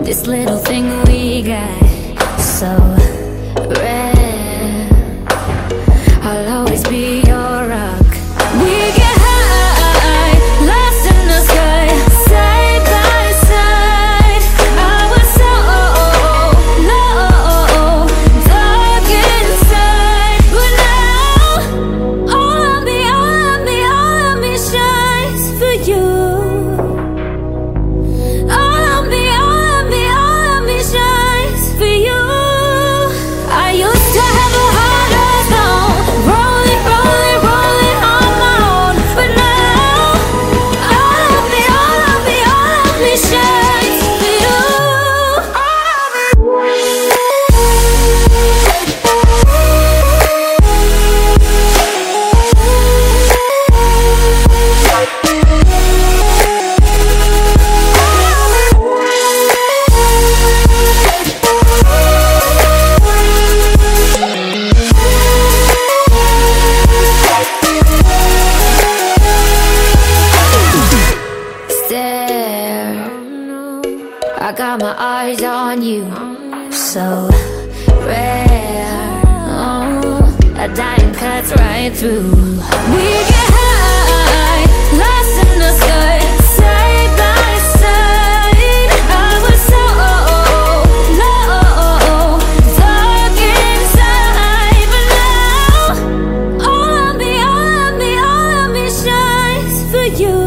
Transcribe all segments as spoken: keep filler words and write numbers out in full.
This little thing we got, so rare. I'll always be your rock. We get high, lost in the sky, side by side. I was so low, dark inside, but now all of me, all of me, all of me shines for you. I got my eyes on you, so rare. Oh, a dime cuts right through. We get high, lost in the sky, side by side. I was so low, dark inside, but now all of me, all of me, all of me shines for you.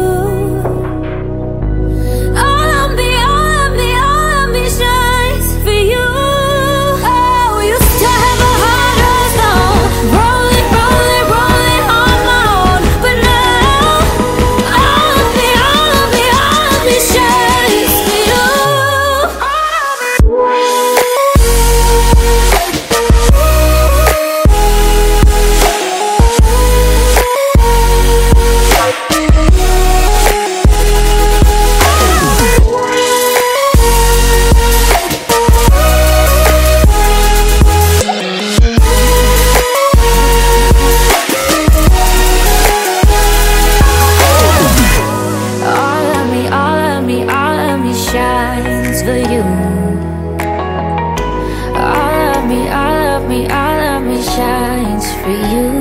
Shines for you. All of me, all of me, all of me shines for you.